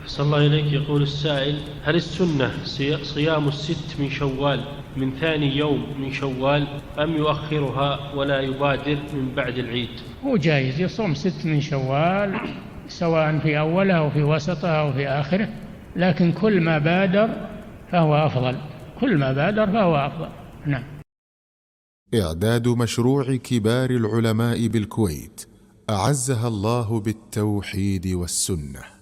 صلى الله إليك. يقول السائل: هل السنة صيام 6 من شوال من ثاني يوم من شوال أم يؤخرها ولا يبادر من بعد العيد؟ هو جائز يصوم 6 من شوال سواء في أوله أو في وسطه أو في آخره، لكن كل ما بادر فهو أفضل، كل ما بادر فهو أفضل. نعم. إعداد مشروع كبار العلماء بالكويت أعزها الله بالتوحيد والسنة.